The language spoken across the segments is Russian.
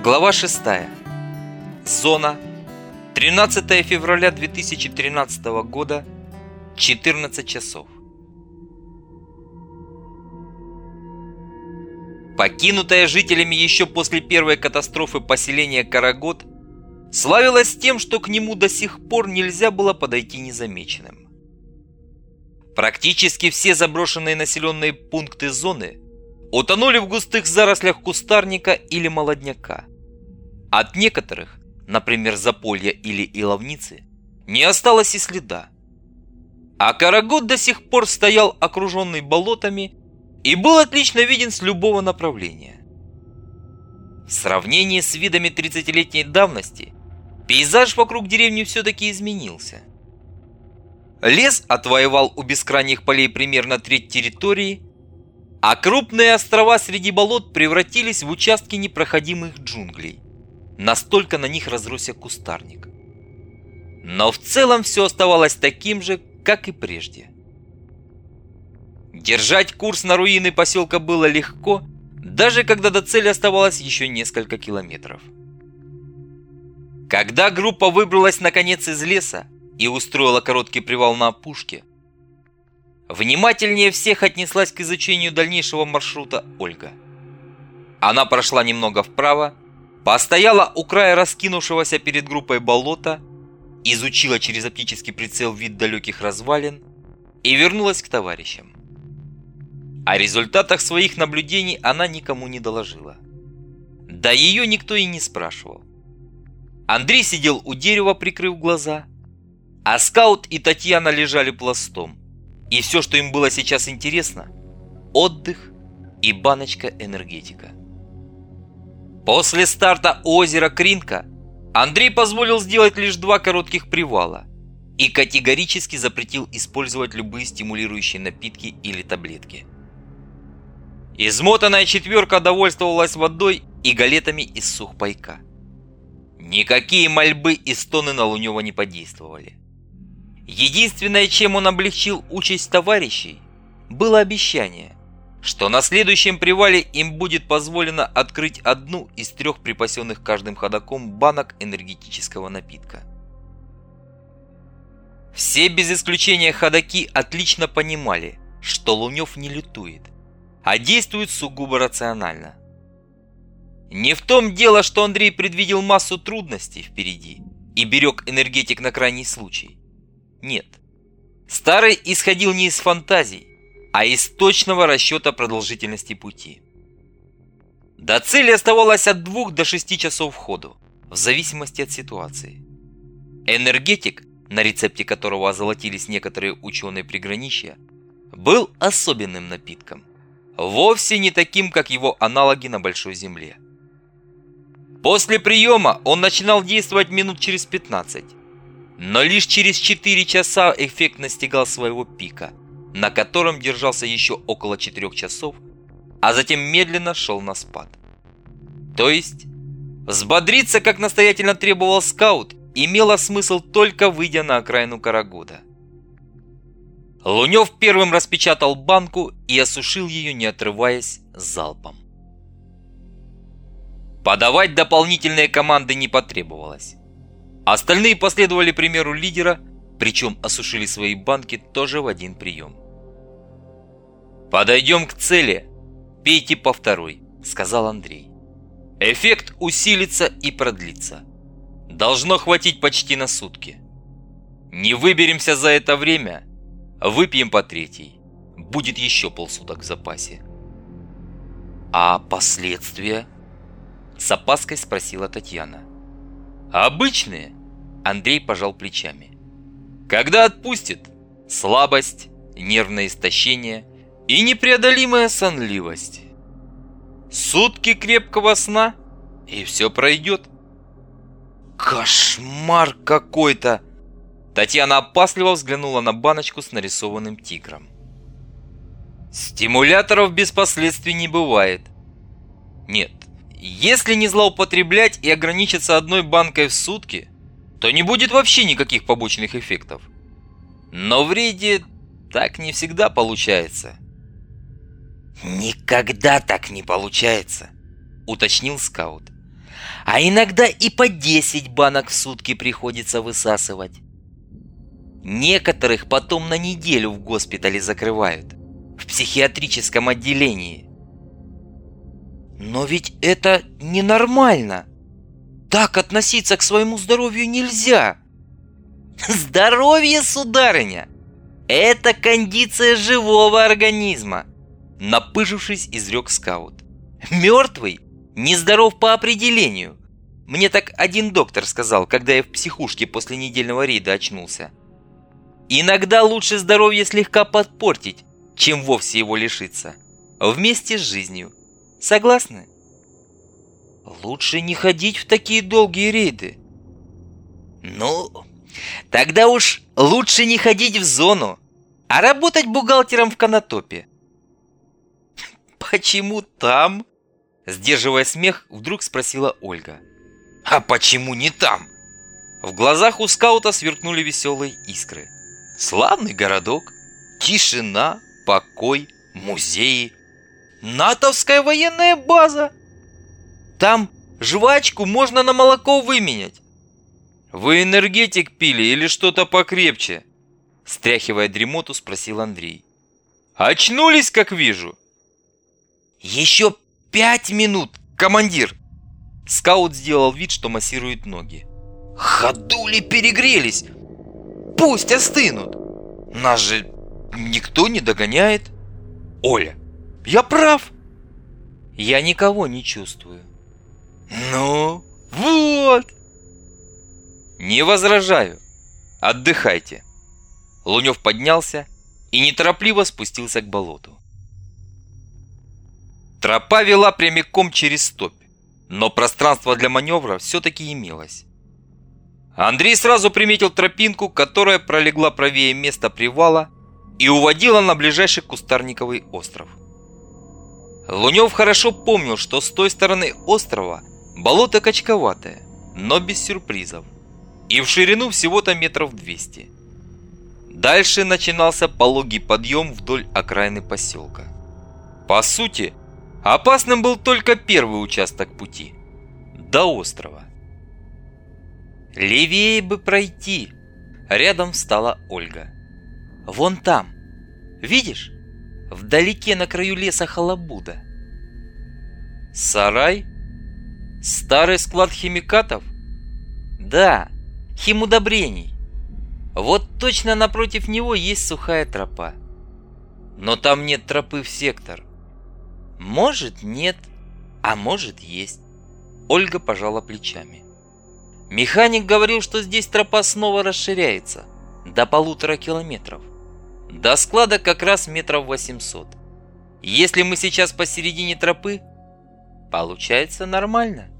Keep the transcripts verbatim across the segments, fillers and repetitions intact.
Глава шестая. Зона. тринадцатое февраля две тысячи тринадцатого года. четырнадцать часов. Покинутое жителями еще после первой катастрофы поселение Карагод славилось тем, что к нему до сих пор нельзя было подойти незамеченным. Практически все заброшенные населенные пункты зоны утонули в густых зарослях кустарника или молодняка. От некоторых, например, Заполья или Иловницы, не осталось и следа. А Карагод до сих пор стоял окруженный болотами и был отлично виден с любого направления. В сравнении с видами тридцатилетней давности, пейзаж вокруг деревни все-таки изменился. Лес отвоевал у бескрайних полей примерно треть территории, а крупные острова среди болот превратились в участки непроходимых джунглей. Настолько на них разросся кустарник. Но в целом все оставалось таким же, как и прежде. Держать курс на руины поселка было легко, даже когда до цели оставалось еще несколько километров. Когда группа выбралась наконец из леса и устроила короткий привал на опушке, внимательнее всех отнеслась к изучению дальнейшего маршрута Ольга. Она прошла немного вправо, постояла у края раскинувшегося перед группой болота, изучила через оптический прицел вид далеких развалин и вернулась к товарищам. О результатах своих наблюдений она никому не доложила. Да ее никто и не спрашивал. Андрей сидел у дерева, прикрыв глаза, а Скаут и Татьяна лежали пластом. И все, что им было сейчас интересно – отдых и баночка энергетика. После старта у озера Кринка Андрей позволил сделать лишь два коротких привала и категорически запретил использовать любые стимулирующие напитки или таблетки. Измотанная четверка довольствовалась водой и галетами из сухпайка. Никакие мольбы и стоны на Лунева не подействовали. Единственное, чем он облегчил участь товарищей, было обещание, что на следующем привале им будет позволено открыть одну из трех припасенных каждым ходоком банок энергетического напитка. Все без исключения ходоки отлично понимали, что Лунев не лютует, а действует сугубо рационально. Не в том дело, что Андрей предвидел массу трудностей впереди и берег энергетик на крайний случай. Нет. Старый исходил не из фантазий, а из точного расчета продолжительности пути. До цели оставалось от двух до шести часов ходу, в зависимости от ситуации. Энергетик, на рецепте которого озолотились некоторые ученые приграничья, был особенным напитком, вовсе не таким, как его аналоги на Большой Земле. После приема он начинал действовать минут через пятнадцать, но лишь через четыре часа эффект настигал своего пика, на котором держался еще около четырёх часов, а затем медленно шел на спад. То есть, взбодриться, как настоятельно требовал Скаут, имело смысл только выйдя на окраину Карагода. Лунев первым распечатал банку и осушил ее, не отрываясь, залпом. Подавать дополнительные команды не потребовалось. Остальные последовали примеру лидера, причем осушили свои банки тоже в один прием. «Подойдем к цели, пейте по второй», — сказал Андрей. «Эффект усилится и продлится. Должно хватить почти на сутки. Не выберемся за это время, выпьем по третьей. Будет еще полсуток в запасе». «А последствия?» — с опаской спросила Татьяна. «Обычные», — Андрей пожал плечами. «Когда отпустит, слабость, нервное истощение и непреодолимая сонливость. Сутки крепкого сна, и все пройдет». «Кошмар какой-то!» Татьяна опасливо взглянула на баночку с нарисованным тигром. «Стимуляторов без последствий не бывает. Нет, если не злоупотреблять и ограничиться одной банкой в сутки, то не будет вообще никаких побочных эффектов. Но в рейде так не всегда получается». «Никогда так не получается», — уточнил Скаут. А иногда и по десять банок в сутки приходится высасывать. Некоторых потом на неделю в госпитале закрывают, в психиатрическом отделении. Но ведь это ненормально. Так относиться к своему здоровью нельзя. Здоровье, сударыня, это кондиция живого организма, напыжившись, изрек скаут. Мертвый нездоров по определению. Мне так один доктор сказал, когда я в психушке после недельного рейда очнулся. Иногда лучше здоровье слегка подпортить, чем вовсе его лишиться. Вместе с жизнью. Согласны? Лучше не ходить в такие долгие рейды. Ну, тогда уж лучше не ходить в зону, а работать бухгалтером в Конотопе. Почему там? Сдерживая смех, вдруг спросила Ольга. А почему не там? В глазах у скаута сверкнули веселые искры. Славный городок, тишина, покой, музеи, натовская военная база. Там жвачку можно на молоко выменять. Вы энергетик пили или что-то покрепче? Стряхивая дремоту, спросил Андрей. Очнулись, как вижу. Еще пять минут, командир. Скаут сделал вид, что массирует ноги. Ходули перегрелись. Пусть остынут. Нас же никто не догоняет. Оля, я прав? Я никого не чувствую. Ну, вот. Не возражаю. Отдыхайте. Лунев поднялся и неторопливо спустился к болоту. Тропа вела прямиком через топь, но пространство для маневра все-таки имелось. Андрей сразу приметил тропинку, которая пролегла правее места привала и уводила на ближайший кустарниковый остров. Лунев хорошо помнил, что с той стороны острова болото качковатое, но без сюрпризов, и в ширину всего-то метров двести. Дальше начинался пологий подъем вдоль окраины поселка. По сути, опасным был только первый участок пути – до острова. «Левее бы пройти!» – рядом встала Ольга. «Вон там, видишь? Вдалеке на краю леса халабуда». «Сарай? Старый склад химикатов?» «Да, химудобрений. Вот точно напротив него есть сухая тропа. Но там нет тропы в сектор. Может, нет, а может, есть». Ольга пожала плечами. «Механик говорил, что здесь тропа снова расширяется до полутора километров. До склада как раз метров восемьсот. Если мы сейчас посередине тропы, получается нормально».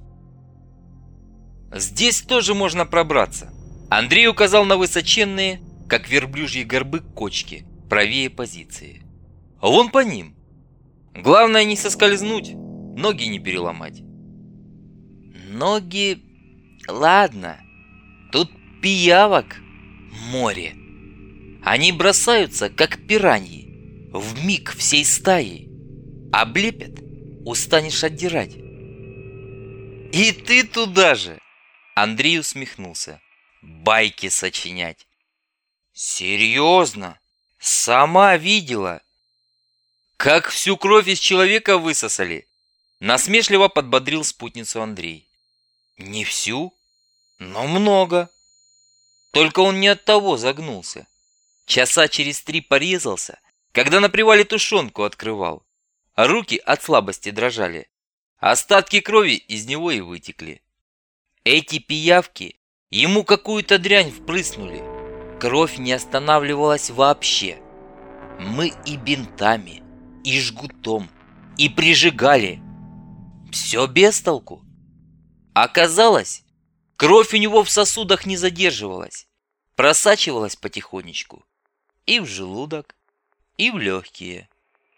«Здесь тоже можно пробраться». Андрей указал на высоченные, как верблюжьи горбы, кочки, правее позиции. «Вон по ним. Главное не соскользнуть, ноги не переломать». «Ноги... Ладно. Тут пиявок море. Они бросаются, как пираньи, вмиг всей стаей. Облепят, устанешь отдирать». «И ты туда же!» Андрей усмехнулся. «Байки сочинять». «Серьезно? Сама видела?» «Как всю кровь из человека высосали?» Насмешливо подбодрил спутницу Андрей. «Не всю, но много. Только он не от того загнулся. Часа через три порезался, когда на привале тушенку открывал, а руки от слабости дрожали. Остатки крови из него и вытекли. Эти пиявки ему какую-то дрянь впрыснули. Кровь не останавливалась вообще. Мы и бинтами, и жгутом, и прижигали. Все без толку. Оказалось, кровь у него в сосудах не задерживалась, просачивалась потихонечку и в желудок, и в легкие».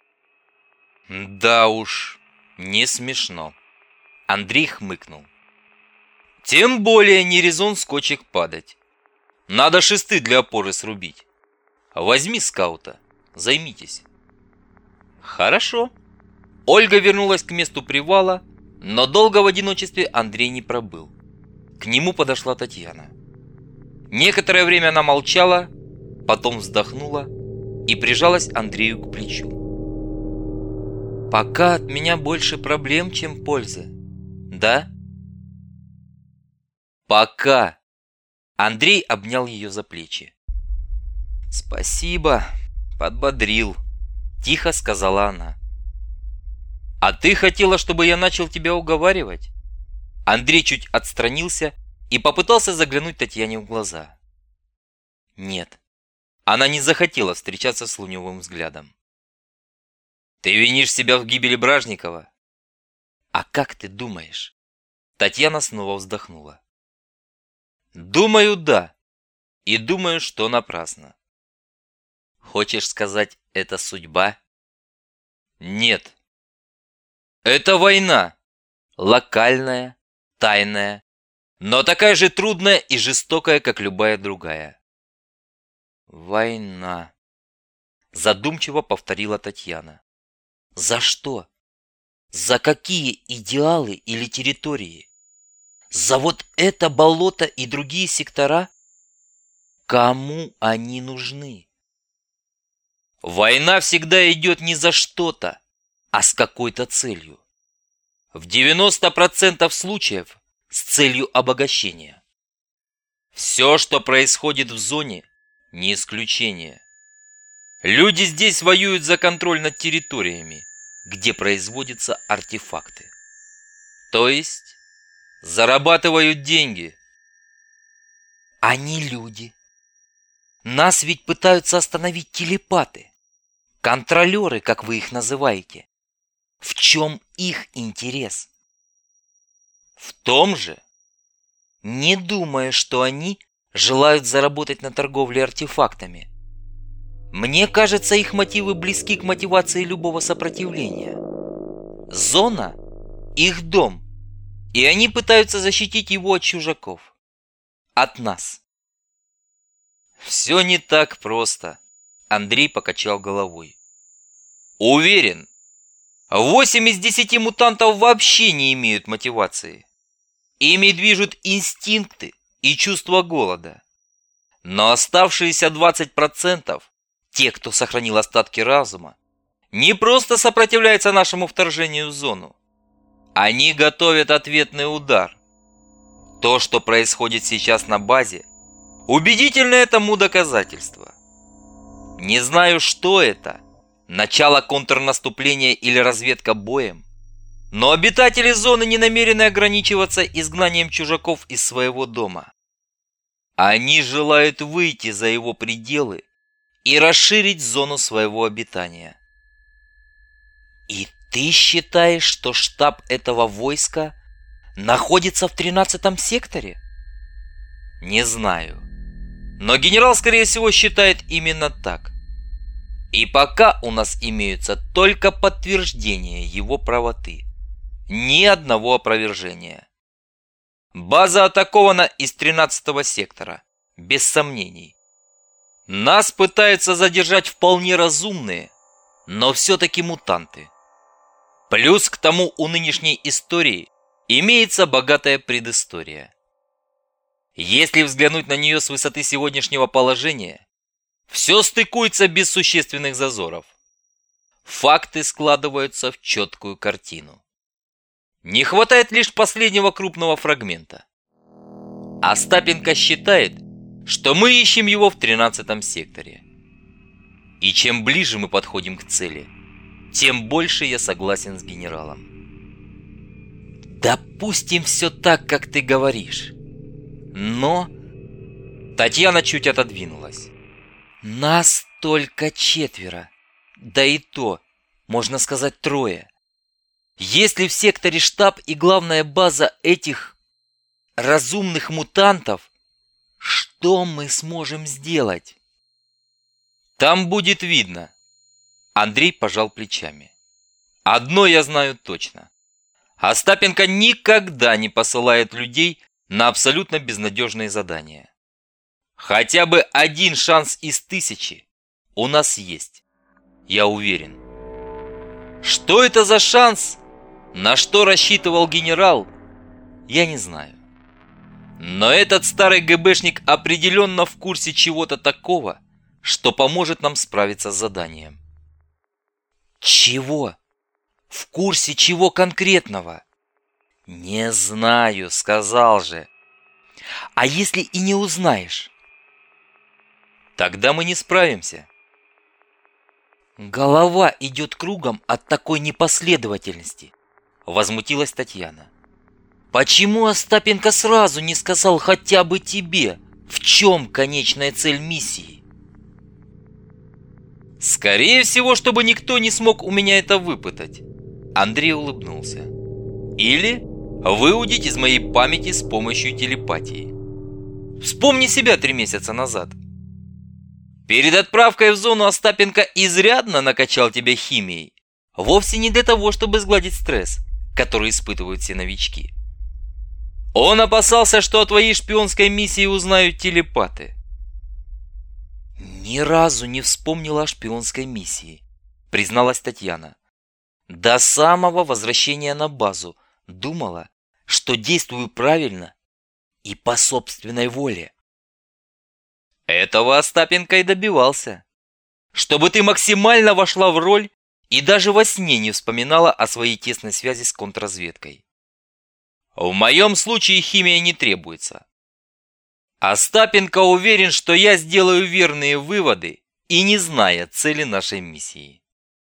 «Да уж, не смешно», — Андрей хмыкнул. «Тем более не резон с кочек падать. Надо шесты для опоры срубить. Возьми скаута, займитесь». «Хорошо». Ольга вернулась к месту привала, Но долго в одиночестве Андрей не пробыл. К нему подошла Татьяна. Некоторое время она молчала, потом вздохнула и прижалась Андрею к плечу. «Пока от меня больше проблем, чем пользы. Да?» «Пока!» Андрей обнял ее за плечи. «Спасибо, подбодрил», — тихо сказала она. «А ты хотела, чтобы я начал тебя уговаривать?» Андрей чуть отстранился и попытался заглянуть Татьяне в глаза. Нет, она не захотела встречаться с Луневым взглядом. «Ты винишь себя в гибели Бражникова?» «А как ты думаешь?» Татьяна снова вздохнула. «Думаю, да. И думаю, что напрасно». «Хочешь сказать, это судьба?» «Нет. Это война. Локальная, тайная, но такая же трудная и жестокая, как любая другая». «Война», задумчиво повторила Татьяна. «За что? За какие идеалы или территории? За вот это болото и другие сектора? Кому они нужны?» «Война всегда идет не за что-то, а с какой-то целью. В девяноста процентах случаев с целью обогащения. Все, что происходит в зоне, не исключение. Люди здесь воюют за контроль над территориями, где производятся артефакты. То есть зарабатывают деньги». «Они люди. Нас ведь пытаются остановить телепаты, контролеры, как вы их называете. В чем их интерес?» «В том же. Не думая, что они желают заработать на торговле артефактами. Мне кажется, их мотивы близки к мотивации любого сопротивления. Зона – их дом, и они пытаются защитить его от чужаков. От нас». «Все не так просто», – Андрей покачал головой. «Уверен, восемь из десяти мутантов вообще не имеют мотивации. Ими движут инстинкты и чувство голода. Но оставшиеся двадцать процентов, те, кто сохранил остатки разума, не просто сопротивляются нашему вторжению в зону. Они готовят ответный удар. То, что происходит сейчас на базе, убедительное тому доказательство. Не знаю, что это, начало контрнаступления или разведка боем, но обитатели зоны не намерены ограничиваться изгнанием чужаков из своего дома. Они желают выйти за его пределы и расширить зону своего обитания. И ты считаешь, что штаб этого войска находится в тринадцатом секторе? Не знаю. Но генерал, скорее всего, считает именно так. И пока у нас имеются только подтверждения его правоты. Ни одного опровержения. База атакована из тринадцатого сектора, без сомнений. Нас пытаются задержать вполне разумные, но все-таки мутанты. Плюс к тому у нынешней истории имеется богатая предыстория. Если взглянуть на нее с высоты сегодняшнего положения, все стыкуется без существенных зазоров. Факты складываются в четкую картину. Не хватает лишь последнего крупного фрагмента. Остапенко считает, что мы ищем его в тринадцатом секторе. И чем ближе мы подходим к цели, тем больше я согласен с генералом. Допустим, все так, как ты говоришь. Но... Татьяна чуть отодвинулась. Нас только четверо. Да и то, можно сказать, трое. Если в секторе штаб и главная база этих разумных мутантов, что мы сможем сделать? Там будет видно. Андрей пожал плечами. Одно я знаю точно. Остапенко никогда не посылает людей на абсолютно безнадежные задания. Хотя бы один шанс из тысячи у нас есть. Я уверен. Что это за шанс? На что рассчитывал генерал, я не знаю. Но этот старый ГБшник определенно в курсе чего-то такого, что поможет нам справиться с заданием. Чего? В курсе чего конкретного? Не знаю, сказал же. А если и не узнаешь? Тогда мы не справимся. Голова идет кругом от такой непоследовательности, возмутилась Татьяна. Почему Остапенко сразу не сказал хотя бы тебе, в чем конечная цель миссии? Скорее всего, чтобы никто не смог у меня это выпытать. Андрей улыбнулся. Или выудить из моей памяти с помощью телепатии. Вспомни себя три месяца назад. Перед отправкой в зону Остапенко изрядно накачал тебя химией. Вовсе не для того, чтобы сгладить стресс, который испытывают все новички. Он опасался, что о твоей шпионской миссии узнают телепаты. Ни разу не вспомнила о шпионской миссии, призналась Татьяна. До самого возвращения на базу думала, что действую правильно и по собственной воле. Этого Остапенко и добивался. Чтобы ты максимально вошла в роль и даже во сне не вспоминала о своей тесной связи с контрразведкой. В моем случае химия не требуется. Остапенко уверен, что я сделаю верные выводы и не зная цели нашей миссии.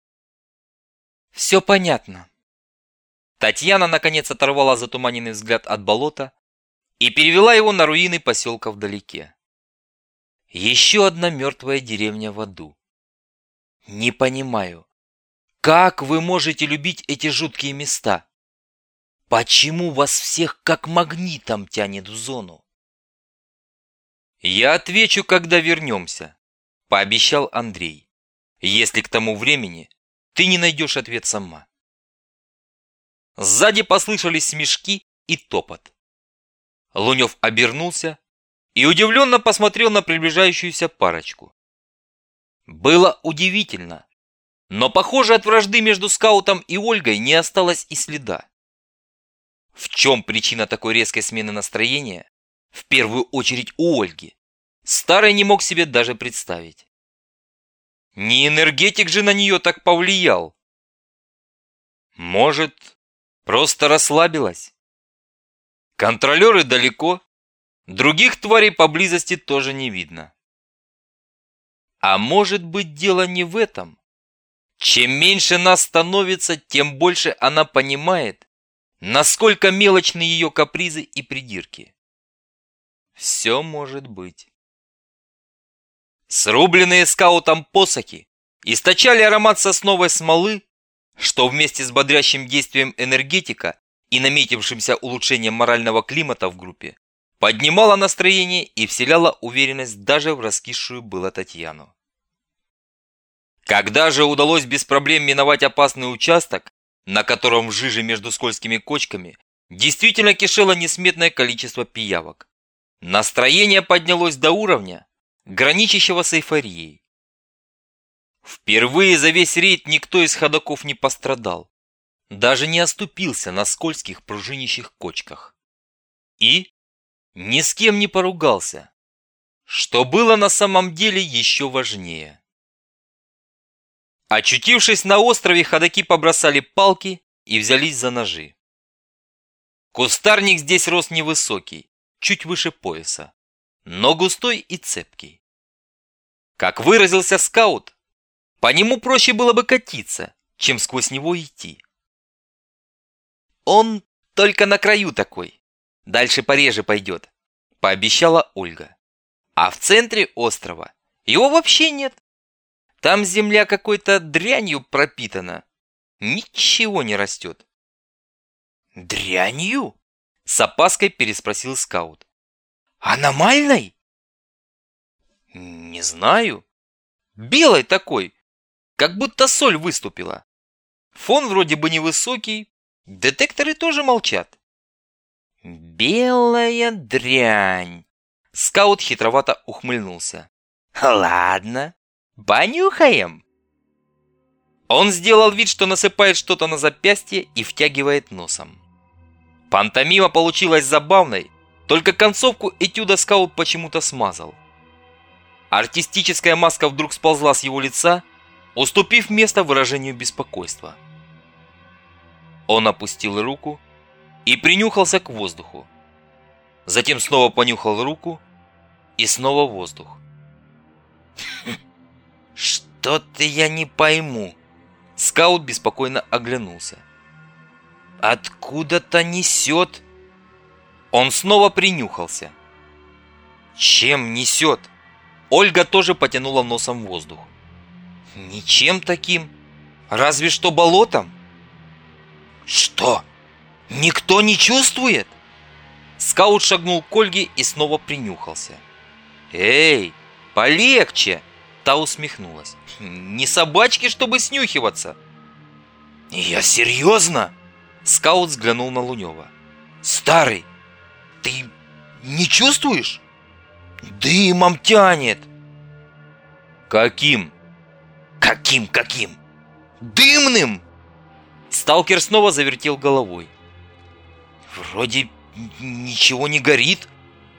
Все понятно. Татьяна наконец оторвала затуманенный взгляд от болота и перевела его на руины поселка вдалеке. Еще одна мертвая деревня в аду. Не понимаю, как вы можете любить эти жуткие места? Почему вас всех как магнитом тянет в зону? Я отвечу, когда вернемся, пообещал Андрей, если к тому времени ты не найдешь ответ сама. Сзади послышались смешки и топот. Лунев обернулся и удивленно посмотрел на приближающуюся парочку. Было удивительно, но, похоже, от вражды между скаутом и Ольгой не осталось и следа. В чем причина такой резкой смены настроения, в первую очередь у Ольги, старый не мог себе даже представить. Не энергетик же на нее так повлиял. Может, просто расслабилась? Контролеры далеко, других тварей поблизости тоже не видно. А может быть, дело не в этом? Чем меньше нас становится, тем больше она понимает, насколько мелочны ее капризы и придирки. Все может быть. Срубленные скаутом посохи источали аромат сосновой смолы, что вместе с бодрящим действием энергетика и наметившимся улучшением морального климата в группе поднимало настроение и вселяло уверенность даже в раскисшую было Татьяну. Когда же удалось без проблем миновать опасный участок, на котором в жиже между скользкими кочками действительно кишело несметное количество пиявок, настроение поднялось до уровня, граничащего с эйфорией. Впервые за весь рейд никто из ходоков не пострадал, даже не оступился на скользких пружинящих кочках. И ни с кем не поругался, что было на самом деле еще важнее. Очутившись на острове, ходоки побросали палки и взялись за ножи. Кустарник здесь рос невысокий, чуть выше пояса, но густой и цепкий. Как выразился скаут, по нему проще было бы катиться, чем сквозь него идти. Он только на краю такой, дальше пореже пойдет, пообещала Ольга. А в центре острова его вообще нет. Там земля какой-то дрянью пропитана. Ничего не растет. Дрянью? С опаской переспросил скаут. Аномальной? Не знаю. Белой такой, как будто соль выступила. Фон вроде бы невысокий, детекторы тоже молчат. Белая дрянь. Скаут хитровато ухмыльнулся. Ладно. Понюхаем. Он сделал вид, что насыпает что-то на запястье и втягивает носом. Пантомима получилась забавной, только концовку этюда скаут почему-то смазал. Артистическая маска вдруг сползла с его лица, уступив место выражению беспокойства. Он опустил руку и принюхался к воздуху. Затем снова понюхал руку и снова воздух. «Что-то я не пойму». Скаут беспокойно оглянулся. «Откуда-то несет». Он снова принюхался. «Чем несет?» Ольга тоже потянула носом воздух. «Ничем таким. Разве что болотом». «Что? Никто не чувствует?» Скаут шагнул к Ольге и снова принюхался. «Эй, полегче!» Та усмехнулась. «Не собачки, чтобы снюхиваться!» «Я серьезно?» Скаут взглянул на Лунева. «Старый, ты не чувствуешь? Дымом тянет!» «Каким?» «Каким, каким? Дымным!» Сталкер снова завертел головой. «Вроде ничего не горит».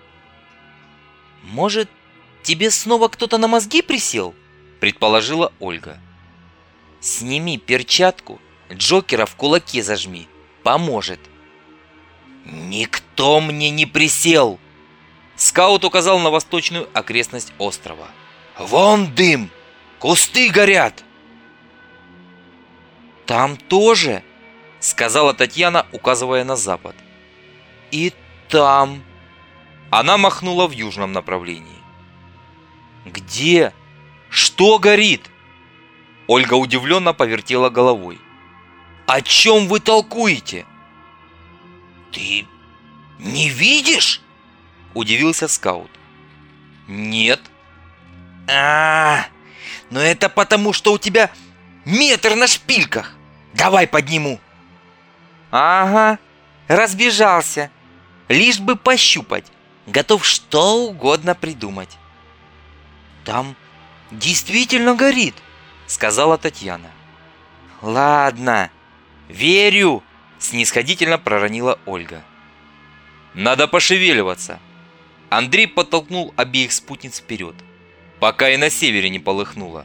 «Может, тебе снова кто-то на мозги присел?» Предположила Ольга. «Сними перчатку, Джокера в кулаке зажми. Поможет». «Никто мне не присел!» Скаут указал на восточную окрестность острова. «Вон дым! Кусты горят!» «Там тоже!» Сказала Татьяна, указывая на запад. «И там!» Она махнула в южном направлении. «Где? Что горит?» Ольга удивленно повертела головой. «О чем вы толкуете?» «Ты не видишь?» Удивился скаут. «Нет». А, -а, а но это потому, что у тебя метр на шпильках. Давай подниму». «Ага, разбежался. Лишь бы пощупать. Готов что угодно придумать». «Там действительно горит», сказала Татьяна. «Ладно, верю», снисходительно проронила Ольга. «Надо пошевеливаться». Андрей подтолкнул обеих спутниц вперед, пока и на севере не полыхнуло.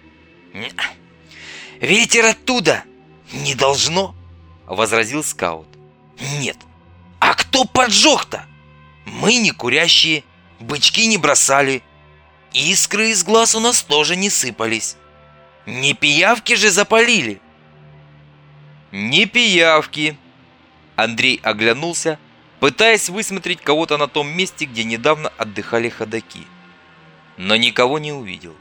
«Ветер оттуда не должно», возразил скаут. «Нет, а кто поджег-то? Мы не курящие, бычки не бросали, искры из глаз у нас тоже не сыпались. Не пиявки же запалили». «Не пиявки». Андрей оглянулся, пытаясь высмотреть кого-то на том месте, где недавно отдыхали ходаки, но никого не увидел.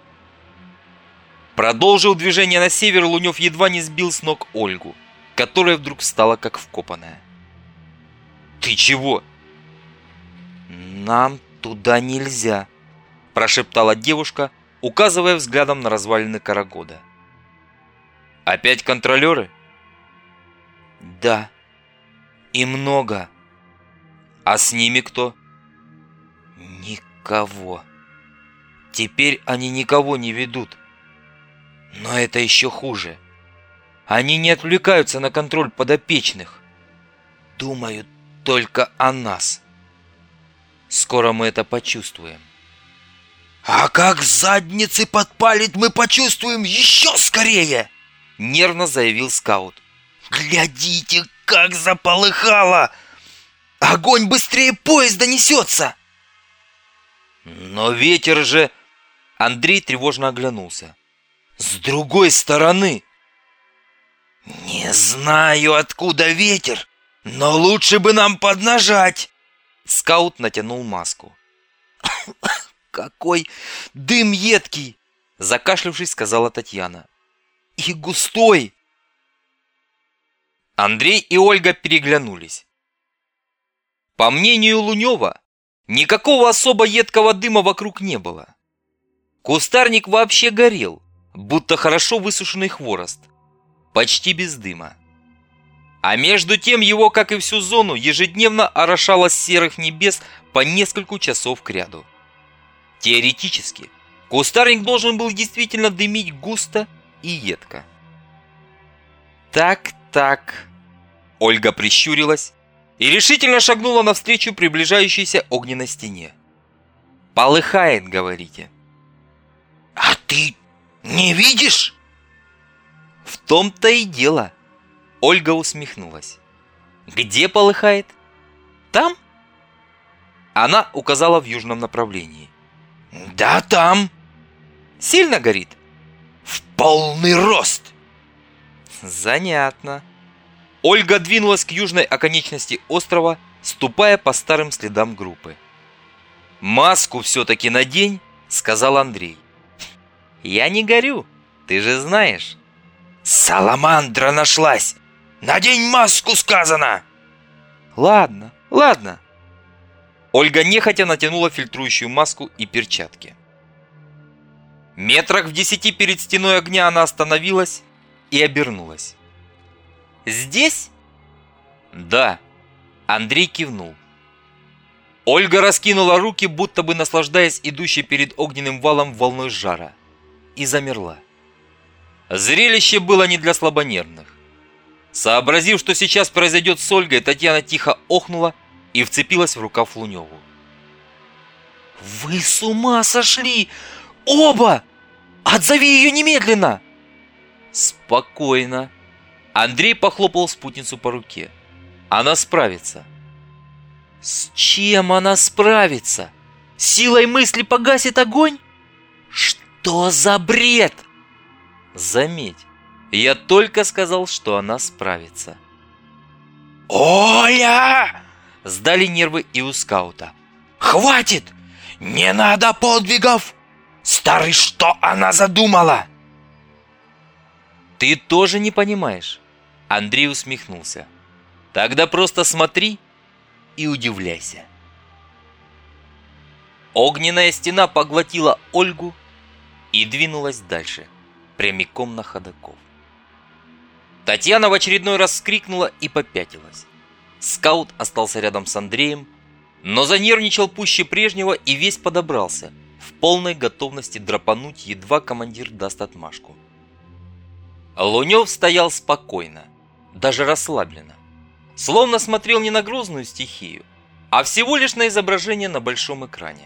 Продолжил движение на север, Лунев едва не сбил с ног Ольгу, которая вдруг встала как вкопанная. «Ты чего?» «Нам туда нельзя», прошептала девушка, указывая взглядом на развалины Карагода. «Опять контролеры?» «Да, и много». «А с ними кто?» «Никого. Теперь они никого не ведут. Но это еще хуже. Они не отвлекаются на контроль подопечных. Думают только о нас. Скоро мы это почувствуем». «А как задницы подпалить, мы почувствуем еще скорее!» Нервно заявил скаут. «Глядите, как заполыхало! Огонь быстрее поезда несется!» «Но ветер же...» Андрей тревожно оглянулся. «С другой стороны!» «Не знаю, откуда ветер, но лучше бы нам поднажать!» Скаут натянул маску. «Какой дым едкий!» Закашлявшись, сказала Татьяна. «И густой!» Андрей и Ольга переглянулись. По мнению Лунева, никакого особо едкого дыма вокруг не было. Кустарник вообще горел, будто хорошо высушенный хворост, почти без дыма. А между тем его, как и всю зону, ежедневно орошало с серых небес по нескольку часов кряду. Теоретически, кустарник должен был действительно дымить густо и едко. Так, так. Ольга прищурилась и решительно шагнула навстречу приближающейся огненной стене. Полыхает, говорите? А ты не видишь? В том-то и дело. Ольга усмехнулась. Где полыхает? Там? Она указала в южном направлении. Да, там. Сильно горит? В полный рост. Занятно. Ольга двинулась к южной оконечности острова, ступая по старым следам группы. «Маску все-таки надень», — сказал Андрей. «Я не горю, ты же знаешь». Саламандра нашлась. Надень маску, сказано. Ладно, ладно. Ольга нехотя натянула фильтрующую маску и перчатки. Метрах в десяти перед стеной огня она остановилась и обернулась. «Здесь?» «Да», — Андрей кивнул. Ольга раскинула руки, будто бы наслаждаясь идущей перед огненным валом волной жара, и замерла. Зрелище было не для слабонервных. Сообразив, что сейчас произойдет с Ольгой, Татьяна тихо охнула и вцепилась в рукав Луневу. «Вы с ума сошли! Оба! Отзови ее немедленно!» «Спокойно!» Андрей похлопал спутницу по руке. «Она справится!» «С чем она справится? Силой мысли погасит огонь? Что за бред?» «Заметь, я только сказал, что она справится!» «Оля!» Сдали нервы и у скаута. «Хватит! Не надо подвигов! Старый, что она задумала?» «Ты тоже не понимаешь?» Андрей усмехнулся. «Тогда просто смотри и удивляйся». Огненная стена поглотила Ольгу и двинулась дальше, прямиком на ходоков. Татьяна в очередной раз вскрикнула и попятилась. Скаут остался рядом с Андреем, но занервничал пуще прежнего и весь подобрался, в полной готовности драпануть, едва командир даст отмашку. Лунев стоял спокойно, даже расслабленно, словно смотрел не на грозную стихию, а всего лишь на изображение на большом экране.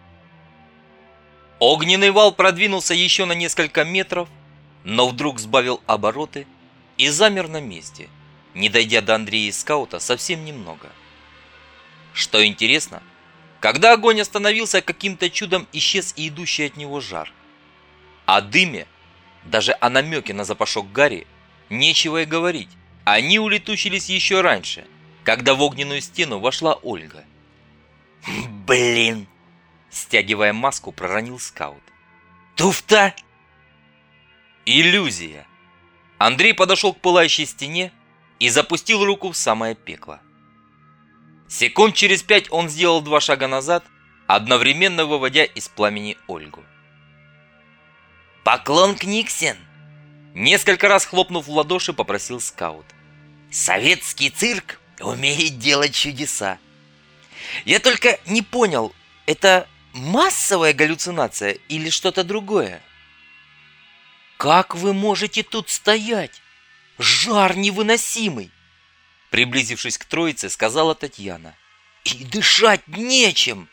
Огненный вал продвинулся еще на несколько метров, но вдруг сбавил обороты и замер на месте, не дойдя до Андрея и скаута совсем немного. Что интересно, когда огонь остановился, каким-то чудом исчез и идущий от него жар. О дыме, даже о намеке на запашок гари, нечего и говорить. Они улетучились еще раньше, когда в огненную стену вошла Ольга. «Блин!» Стягивая маску, проронил скаут. «Туфта!» Иллюзия. Андрей подошел к пылающей стене и запустил руку в самое пекло. Секунд через пять он сделал два шага назад, одновременно выводя из пламени Ольгу. «Поклон, Книксен!» Несколько раз хлопнув в ладоши, попросил скаут. «Советский цирк умеет делать чудеса. Я только не понял, это массовая галлюцинация или что-то другое? Как вы можете тут стоять? Жар невыносимый!» Приблизившись к троице, сказала Татьяна. «И дышать нечем!»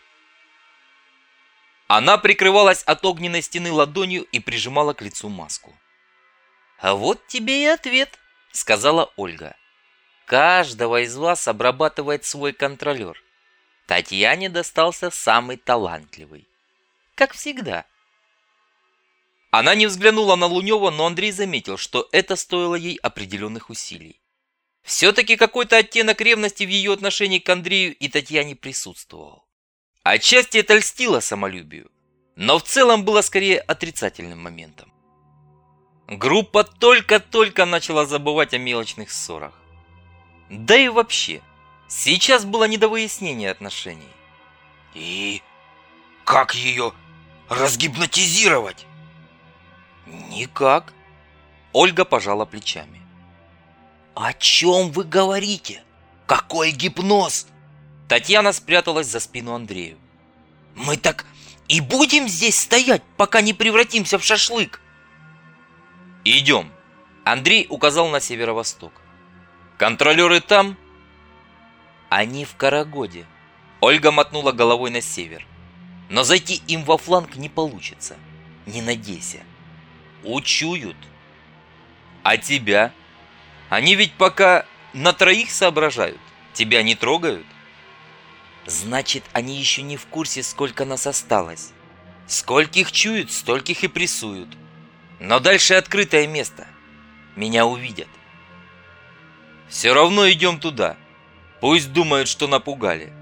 Она прикрывалась от огненной стены ладонью и прижимала к лицу маску. «А вот тебе и ответ», — сказала Ольга. «Каждого из вас обрабатывает свой контролер. Татьяне достался самый талантливый. Как всегда». Она не взглянула на Лунева, но Андрей заметил, что это стоило ей определенных усилий. Все-таки какой-то оттенок ревности в ее отношении к Андрею и Татьяне присутствовал. Отчасти это льстило самолюбию, но в целом было скорее отрицательным моментом. Группа только-только начала забывать о мелочных ссорах. Да и вообще, сейчас было не до выяснения отношений. «И как ее разгипнотизировать?» «Никак», — Ольга пожала плечами. «О чем вы говорите? Какой гипноз?» Татьяна спряталась за спину Андрею. «Мы так и будем здесь стоять, пока не превратимся в шашлык?» «Идем». Андрей указал на северо-восток. Контролеры там? Они в Карагоде. Ольга мотнула головой на север. Но зайти им во фланг не получится. Не надейся. Учуют. А тебя? Они ведь пока на троих соображают. Тебя не трогают? Значит, они еще не в курсе, сколько нас осталось. Скольких чуют, стольких и прессуют. Но дальше открытое место. Меня увидят. Все равно идем туда. Пусть думают, что напугали.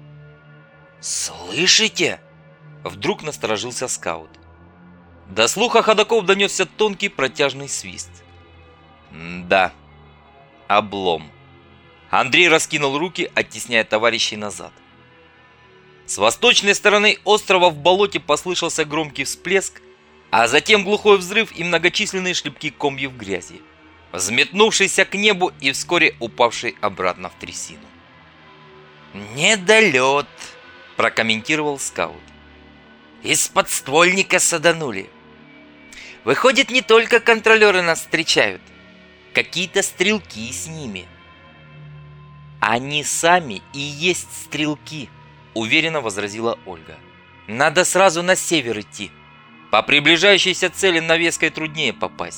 Слышите? Вдруг насторожился скаут. До слуха ходоков донесся тонкий протяжный свист. Да, облом. Андрей раскинул руки, оттесняя товарищей назад. С восточной стороны острова в болоте послышался громкий всплеск, а затем глухой взрыв и многочисленные шлепки комьев грязи, взметнувшийся к небу и вскоре упавший обратно в трясину. «Недолет», – прокомментировал скаут. «Из подствольника саданули. Выходит, не только контролеры нас встречают, какие-то стрелки с ними». «Они сами и есть стрелки», – уверенно возразила Ольга. «Надо сразу на север идти. По приближающейся цели навеской труднее попасть».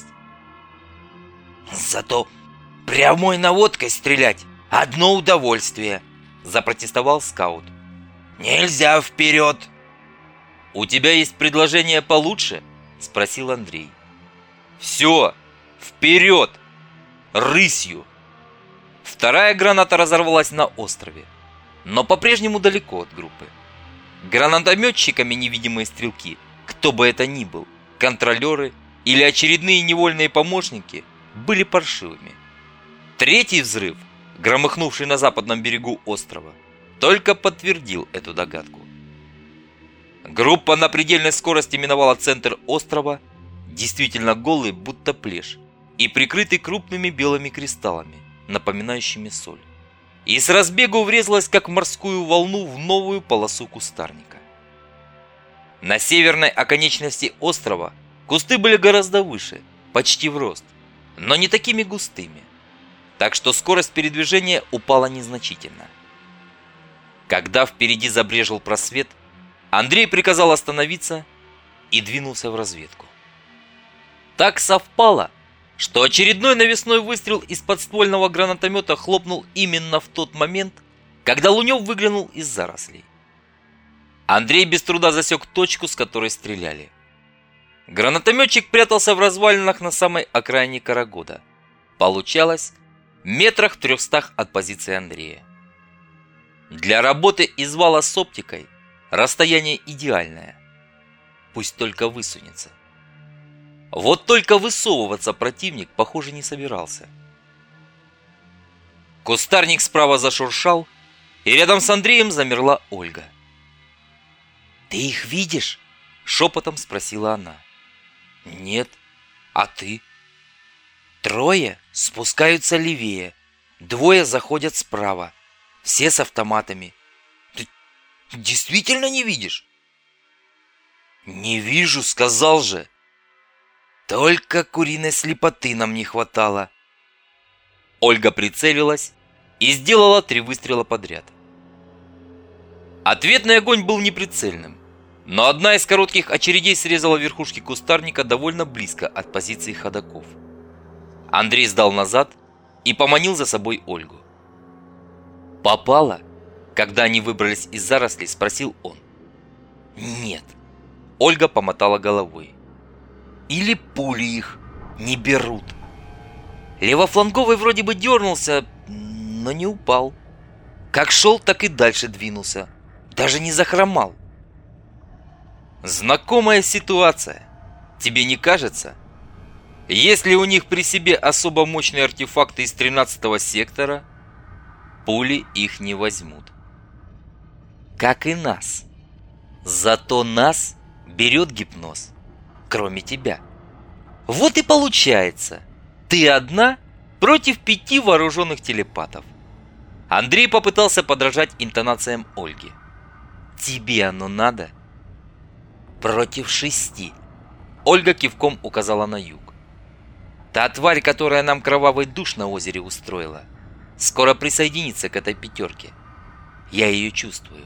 «Зато прямой наводкой стрелять – одно удовольствие», – запротестовал скаут. «Нельзя вперед!» «У тебя есть предложение получше?» – спросил Андрей. «Все! Вперед! Рысью!» Вторая граната разорвалась на острове, но по-прежнему далеко от группы. Гранатометчиками невидимые стрелки, кто бы это ни был, контролеры или очередные невольные помощники, были паршивыми. Третий взрыв, громыхнувший на западном берегу острова, только подтвердил эту догадку. Группа на предельной скорости миновала центр острова, действительно голый, будто плешь, и прикрытый крупными белыми кристаллами, напоминающими соль. И с разбегу врезалась, как в морскую волну, в новую полосу кустарника. На северной оконечности острова кусты были гораздо выше, почти в рост, но не такими густыми, так что скорость передвижения упала незначительно. Когда впереди забрежил просвет, Андрей приказал остановиться и двинулся в разведку. Так совпало, что очередной навесной выстрел из подствольного гранатомета хлопнул именно в тот момент, когда Лунев выглянул из зарослей. Андрей без труда засек точку, с которой стреляли. Гранатометчик прятался в развалинах на самой окраине Карагода. Получалось, метрах в трехстах от позиции Андрея. Для работы из вала с оптикой расстояние идеальное. Пусть только высунется. Вот только высовываться противник, похоже, не собирался. Кустарник справа зашуршал, и рядом с Андреем замерла Ольга. «Ты их видишь?» – шепотом спросила она. «Нет. А ты?» «Трое спускаются левее, двое заходят справа, все с автоматами. Ты действительно не видишь?» «Не вижу, сказал же. Только куриной слепоты нам не хватало». Ольга прицелилась и сделала три выстрела подряд. Ответный огонь был неприцельным, но одна из коротких очередей срезала верхушки кустарника довольно близко от позиции ходоков. Андрей сдал назад и поманил за собой Ольгу. «Попало?» Когда они выбрались из зарослей, спросил он. «Нет». Ольга помотала головой. «Или пули их не берут». Левофланговый вроде бы дернулся, но не упал. Как шел, так и дальше двинулся. Даже не захромал. Знакомая ситуация. Тебе не кажется? Если у них при себе особо мощные артефакты из тринадцатого сектора, пули их не возьмут. Как и нас. Зато нас берет гипноз. Кроме тебя. Вот и получается. Ты одна против пяти вооруженных телепатов. Андрей попытался подражать интонациям Ольги. Тебе оно надо? Против шести. Ольга кивком указала на юг. Та тварь, которая нам кровавый душ на озере устроила, скоро присоединится к этой пятерке. Я ее чувствую.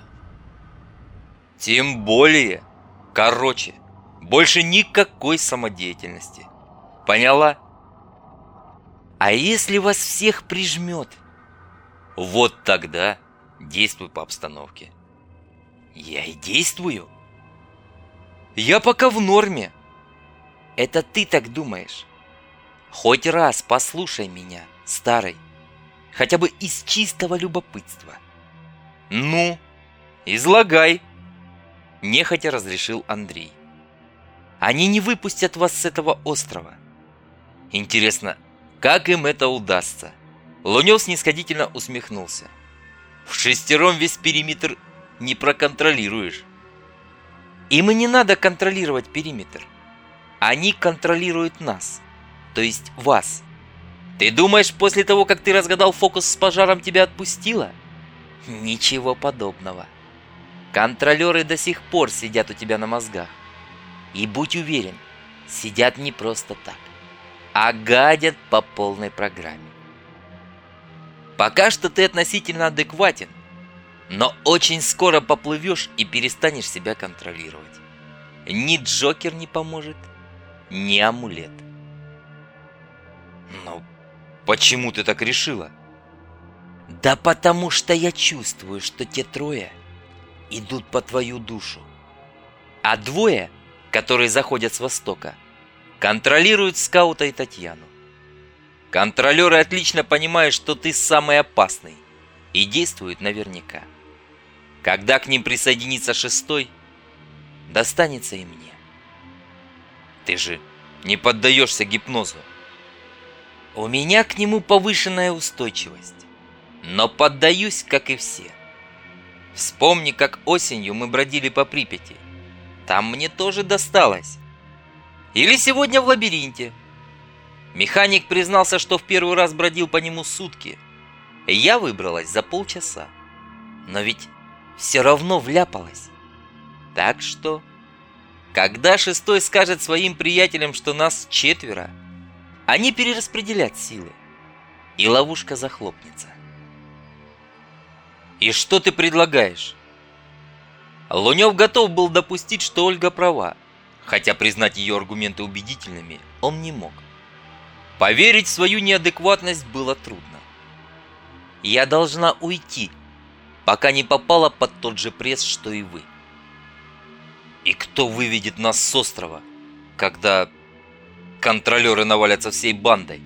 Тем более. Короче, больше никакой самодеятельности. Поняла? А если вас всех прижмет? Вот тогда действуй по обстановке. Я и действую. Я пока в норме. Это ты так думаешь? Хоть раз послушай меня, старый. Хотя бы из чистого любопытства. Ну, излагай. Нехотя разрешил Андрей. Они не выпустят вас с этого острова. Интересно, как им это удастся? Лунев снисходительно усмехнулся. В шестером весь периметр не проконтролируешь. Им и не надо контролировать периметр. Они контролируют нас. То есть вас. Ты думаешь, после того, как ты разгадал фокус с пожаром, тебя отпустило? Ничего подобного. Контролеры до сих пор сидят у тебя на мозгах. И будь уверен, сидят не просто так, а гадят по полной программе. Пока что ты относительно адекватен, но очень скоро поплывешь и перестанешь себя контролировать. Ни Джокер не поможет, ни амулет. Но почему ты так решила? Да потому что я чувствую, что те трое идут по твою душу. А двое, которые заходят с востока, контролируют Скаута и Татьяну. Контролеры отлично понимают, что ты самый опасный, и действуют наверняка. Когда к ним присоединится шестой, достанется и мне. Ты же не поддаешься гипнозу. У меня к нему повышенная устойчивость, но поддаюсь, как и все. Вспомни, как осенью мы бродили по Припяти. Там мне тоже досталось. Или сегодня в лабиринте. Механик признался, что в первый раз бродил по нему сутки. Я выбралась за полчаса. Но ведь все равно вляпалась. Так что, когда шестой скажет своим приятелям, что нас четверо, они перераспределят силы, и ловушка захлопнется. И что ты предлагаешь? Лунев готов был допустить, что Ольга права, хотя признать ее аргументы убедительными он не мог. Поверить в свою неадекватность было трудно. Я должна уйти, пока не попала под тот же пресс, что и вы. И кто выведет нас с острова, когда контролеры навалятся всей бандой?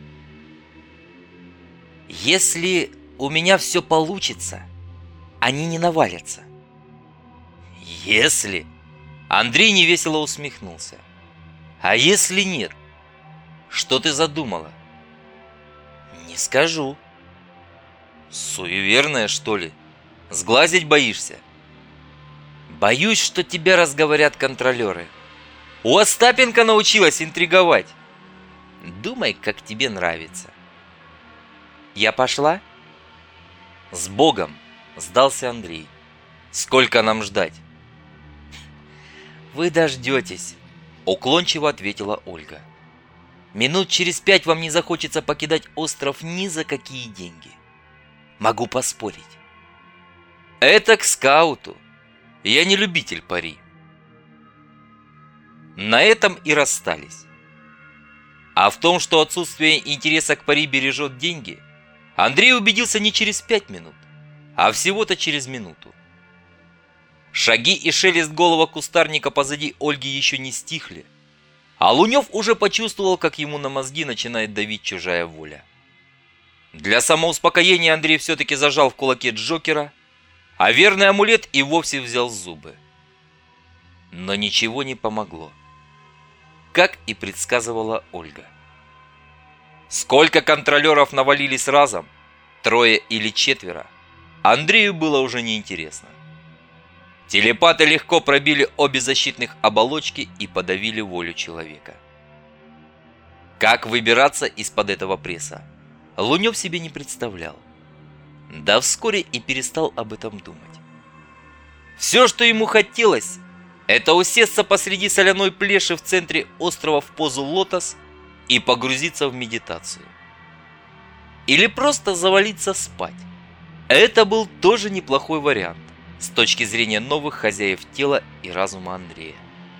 Если у меня все получится, они не навалятся. Если? Андрей невесело усмехнулся. А если нет? Что ты задумала? Не скажу. Суеверная, что ли? Сглазить боишься? Боюсь, что тебя разговорят контролеры. У Остапенко научилась интриговать. Думай, как тебе нравится. Я пошла? С Богом, сдался Андрей. Сколько нам ждать? Вы дождетесь, уклончиво ответила Ольга. Минут через пять вам не захочется покидать остров ни за какие деньги. Могу поспорить. Это к скауту. Я не любитель пари. На этом и расстались. А в том, что отсутствие интереса к пари бережет деньги, Андрей убедился не через пять минут, а всего-то через минуту. Шаги и шелест голого кустарника позади Ольги еще не стихли, а Лунев уже почувствовал, как ему на мозги начинает давить чужая воля. Для самоуспокоения Андрей все-таки зажал в кулаке Джокера, а верный амулет и вовсе взял зубы. Но ничего не помогло, как и предсказывала Ольга. Сколько контролеров навалились разом, трое или четверо, Андрею было уже неинтересно. Телепаты легко пробили обе защитных оболочки и подавили волю человека. Как выбираться из-под этого пресса, Лунев себе не представлял. Да вскоре и перестал об этом думать. Все, что ему хотелось, это усесться посреди соляной плеши в центре острова в позу лотос и погрузиться в медитацию. Или просто завалиться спать. Это был тоже неплохой вариант с точки зрения новых хозяев тела и разума Андрея.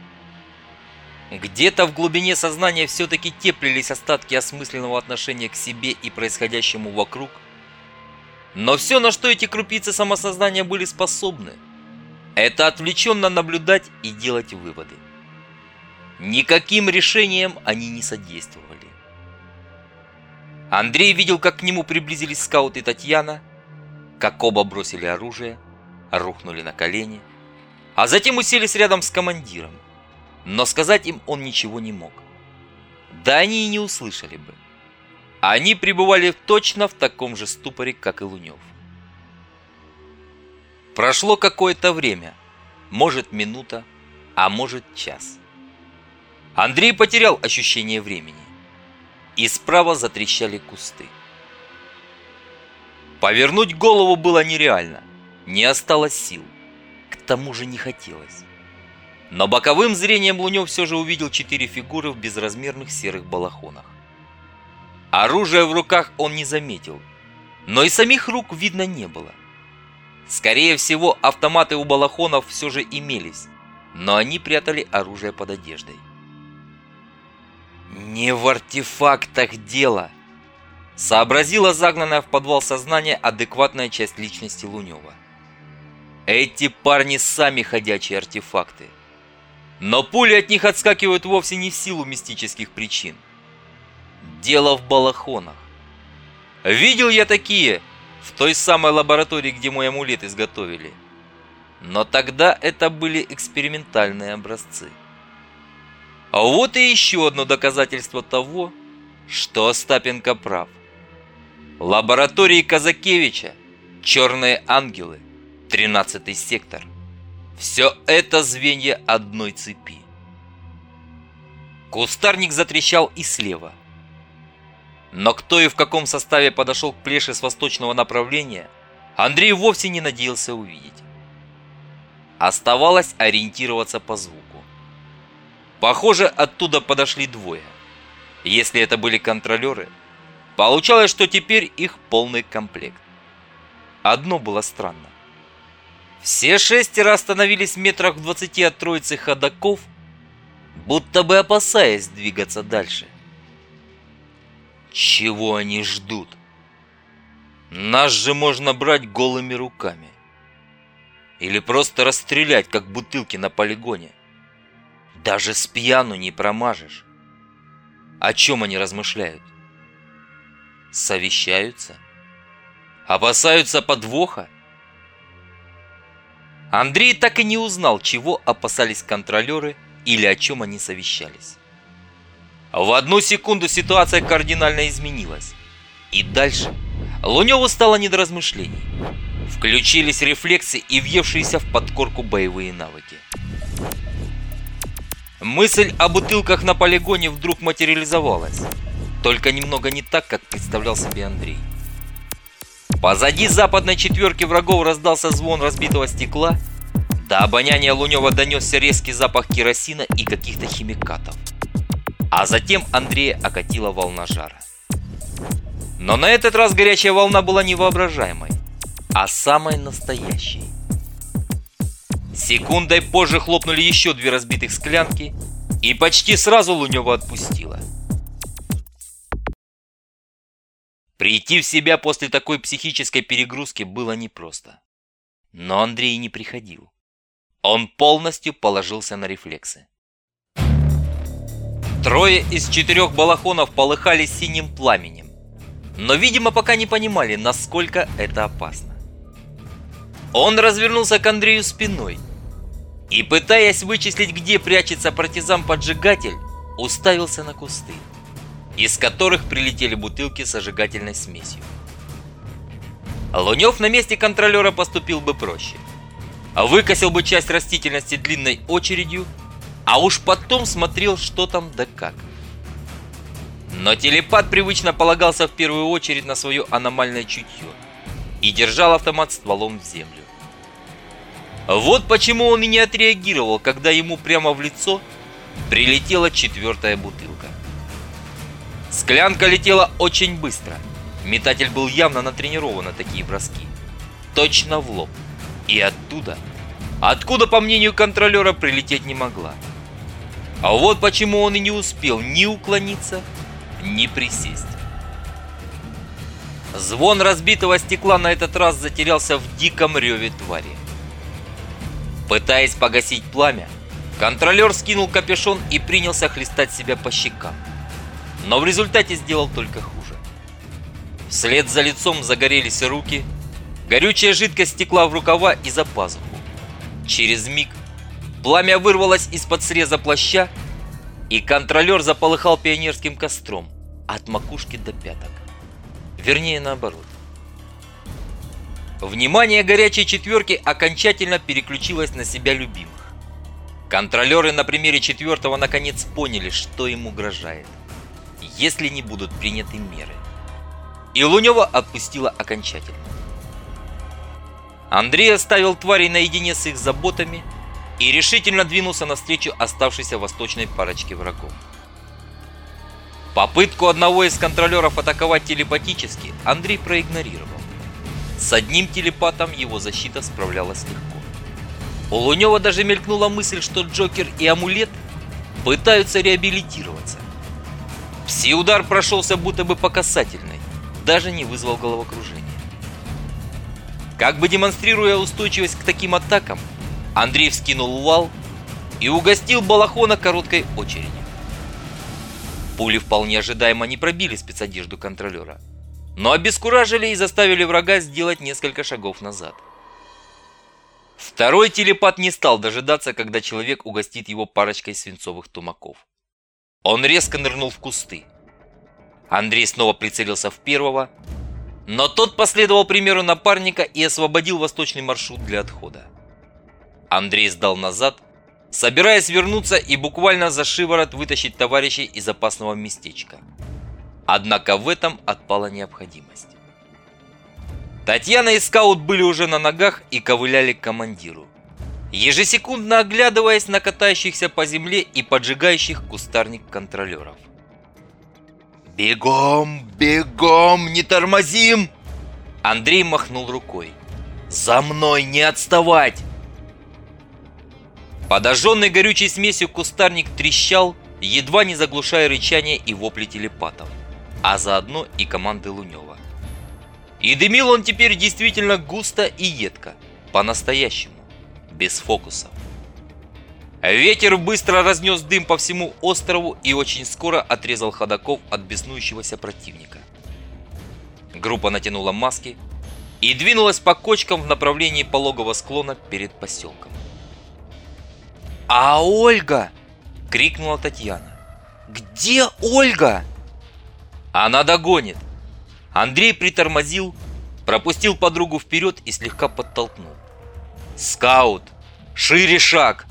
Где-то в глубине сознания все-таки теплились остатки осмысленного отношения к себе и происходящему вокруг. Но все, на что эти крупицы самосознания были способны, это отвлеченно наблюдать и делать выводы. Никаким решением они не содействовали. Андрей видел, как к нему приблизились скауты Татьяна, как оба бросили оружие, рухнули на колени, а затем уселись рядом с командиром. Но сказать им он ничего не мог. Да они и не услышали бы. Они пребывали точно в таком же ступоре, как и Лунев. Прошло какое-то время, может минута, а может час. Андрей потерял ощущение времени, и справа затрещали кусты. Повернуть голову было нереально, не осталось сил, к тому же не хотелось. Но боковым зрением Лунев все же увидел четыре фигуры в безразмерных серых балахонах. Оружия в руках он не заметил, но и самих рук видно не было. Скорее всего, автоматы у балахонов все же имелись, но они прятали оружие под одеждой. «Не в артефактах дело», — сообразила загнанная в подвал сознания адекватная часть личности Лунева. «Эти парни сами ходячие артефакты. Но пули от них отскакивают вовсе не в силу мистических причин. Дело в балахонах. Видел я такие в той самой лаборатории, где мой амулет изготовили. Но тогда это были экспериментальные образцы. А вот и еще одно доказательство того, что Остапенко прав. Лаборатории Казакевича, Черные ангелы, тринадцатый сектор. Все это звенья одной цепи. Кустарник затрещал и слева. Но кто и в каком составе подошел к плеше с восточного направления, Андрей вовсе не надеялся увидеть. Оставалось ориентироваться по звуку. Похоже, оттуда подошли двое. Если это были контролеры, получалось, что теперь их полный комплект. Одно было странно. Все шестеро остановились в метрах в двадцати от троицы ходоков, будто бы опасаясь двигаться дальше. Чего они ждут? Нас же можно брать голыми руками. Или просто расстрелять, как бутылки на полигоне. Даже с пьяну не промажешь. О чем они размышляют? Совещаются? Опасаются подвоха? Андрей так и не узнал, чего опасались контролеры или о чем они совещались. В одну секунду ситуация кардинально изменилась. И дальше Луневу стало не до размышлений. Включились рефлексы и въевшиеся в подкорку боевые навыки. Мысль о бутылках на полигоне вдруг материализовалась. Только немного не так, как представлял себе Андрей. Позади западной четверки врагов раздался звон разбитого стекла. До обоняния Лунева донесся резкий запах керосина и каких-то химикатов. А затем Андрея окатила волна жара. Но на этот раз горячая волна была не воображаемой, а самой настоящей. Секундой позже хлопнули еще две разбитых склянки, и почти сразу Лунева отпустила. Прийти в себя после такой психической перегрузки было непросто. Но Андрей не приходил. Он полностью положился на рефлексы. Трое из четырех балахонов полыхали синим пламенем, но, видимо, пока не понимали, насколько это опасно. Он развернулся к Андрею спиной и, пытаясь вычислить, где прячется партизан-поджигатель, уставился на кусты, из которых прилетели бутылки с зажигательной смесью. Лунев на месте контролера поступил бы проще. Выкосил бы часть растительности длинной очередью, а уж потом смотрел, что там да как. Но телепат привычно полагался в первую очередь на свое аномальное чутье и держал автомат стволом в землю. Вот почему он и не отреагировал, когда ему прямо в лицо прилетела четвертая бутылка. Склянка летела очень быстро. Метатель был явно натренирован на такие броски. Точно в лоб. И оттуда, откуда, по мнению контролера, прилететь не могла. А вот почему он и не успел ни уклониться, ни присесть. Звон разбитого стекла на этот раз затерялся в диком реве твари. Пытаясь погасить пламя, контролер скинул капюшон и принялся хлестать себя по щекам. Но в результате сделал только хуже. Вслед за лицом загорелись руки, горючая жидкость стекла в рукава и за пазуху. Через миг пламя вырвалось из-под среза плаща, и контролер заполыхал пионерским костром от макушки до пяток. Вернее, наоборот. Внимание горячей четверки окончательно переключилось на себя любимых. Контролеры на примере четвертого наконец поняли, что им угрожает, если не будут приняты меры. И Лунёва отпустила окончательно. Андрей оставил тварей наедине с их заботами и решительно двинулся навстречу оставшейся восточной парочке врагов. Попытку одного из контролеров атаковать телепатически Андрей проигнорировал. С одним телепатом его защита справлялась легко. У Лунёва даже мелькнула мысль, что Джокер и Амулет пытаются реабилитироваться. Пси-удар прошелся будто бы по касательной, даже не вызвал головокружения. Как бы демонстрируя устойчивость к таким атакам, Андрей вскинул вал и угостил Балахона короткой очередью. Пули вполне ожидаемо не пробили спецодежду контролера, но обескуражили и заставили врага сделать несколько шагов назад. Второй телепат не стал дожидаться, когда человек угостит его парочкой свинцовых тумаков. Он резко нырнул в кусты. Андрей снова прицелился в первого, но тот последовал примеру напарника и освободил восточный маршрут для отхода. Андрей сдал назад, собираясь вернуться и буквально за шиворот вытащить товарищей из опасного местечка. Однако в этом отпала необходимость. Татьяна и скаут были уже на ногах и ковыляли к командиру, ежесекундно оглядываясь на катающихся по земле и поджигающих кустарник контролеров. «Бегом, бегом, не тормозим!» Андрей махнул рукой. «За мной не отставать!» Подожженный горючей смесью кустарник трещал, едва не заглушая рычание и вопли телепатов, а заодно и команды Лунёва. И дымил он теперь действительно густо и едко, по-настоящему, без фокусов. Ветер быстро разнес дым по всему острову и очень скоро отрезал ходоков от беснующегося противника. Группа натянула маски и двинулась по кочкам в направлении пологого склона перед поселком. «А Ольга?» — крикнула Татьяна. «Где Ольга?» «Она догонит!» Андрей притормозил, пропустил подругу вперед и слегка подтолкнул. «Скаут! Шире шаг!»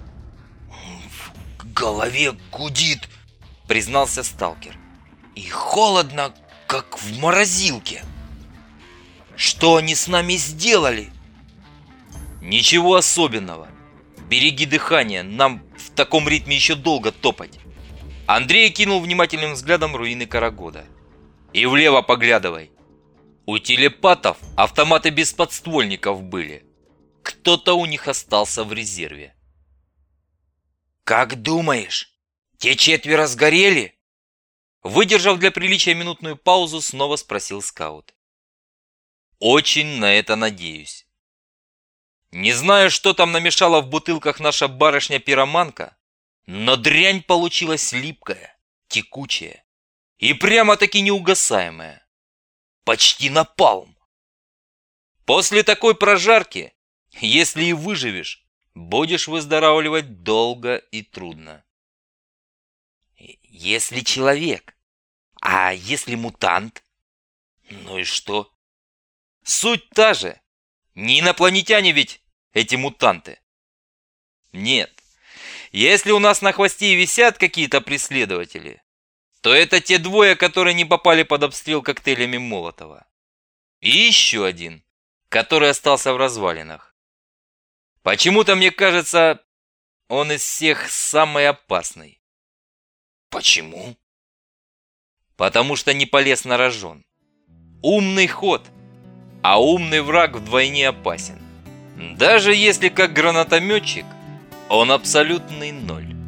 «В голове гудит!» — признался сталкер. «И холодно, как в морозилке!» «Что они с нами сделали?» «Ничего особенного. Береги дыхание, нам в таком ритме еще долго топать». Андрей кинул внимательным взглядом руины Карагода. «И влево поглядывай. У телепатов автоматы без подствольников были. Кто-то у них остался в резерве». «Как думаешь, те четверо сгорели?» Выдержав для приличия минутную паузу, снова спросил скаут. «Очень на это надеюсь. Не знаю, что там намешала в бутылках наша барышня-пироманка, но дрянь получилась липкая, текучая и прямо-таки неугасаемая. Почти напалм. После такой прожарки, если и выживешь, будешь выздоравливать долго и трудно». «Если человек, а если мутант?» «Ну и что? Суть та же. Не инопланетяне ведь эти мутанты». «Нет, если у нас на хвосте висят какие-то преследователи, то это те двое, которые не попали под обстрел коктейлями Молотова. И еще один, который остался в развалинах. Почему-то мне кажется, он из всех самый опасный». «Почему?» потому что не полез на рожон. Умный ход, а умный враг вдвойне опасен. Даже если как гранатометчик, он абсолютный ноль.